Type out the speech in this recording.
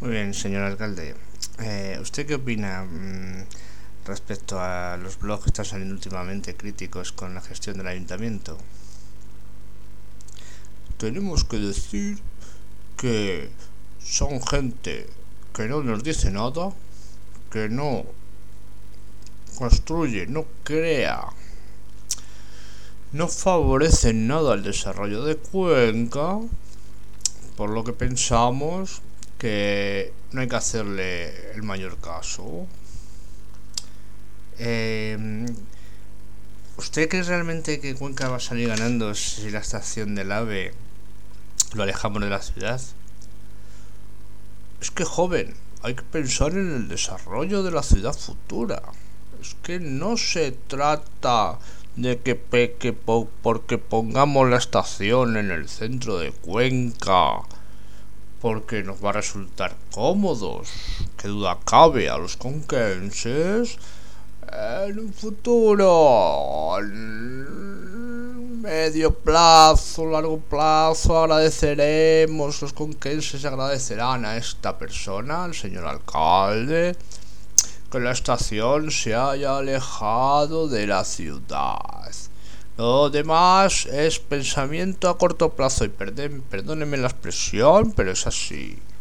Muy bien, señor alcalde. ¿Usted qué opina respecto a los blogs que están saliendo últimamente críticos con la gestión del ayuntamiento? Tenemos que decir que son gente que no nos dice nada, que no construye, no crea, no favorece nada el desarrollo de Cuenca, por lo que pensamos que no hay que hacerle el mayor caso. ¿Usted cree realmente que Cuenca va a salir ganando si la estación del AVE lo alejamos de la ciudad? Es que, joven, hay que pensar en el desarrollo de la ciudad futura. Es que no se trata de porque pongamos la estación en el centro de Cuenca porque nos va a resultar cómodos. Que duda cabe a los conquenses. En un futuro, medio plazo, largo plazo, agradeceremos, los conquenses agradecerán a esta persona, al señor alcalde, que la estación se haya alejado de la ciudad. Lo demás es pensamiento a corto plazo y perdónenme la expresión, pero es así.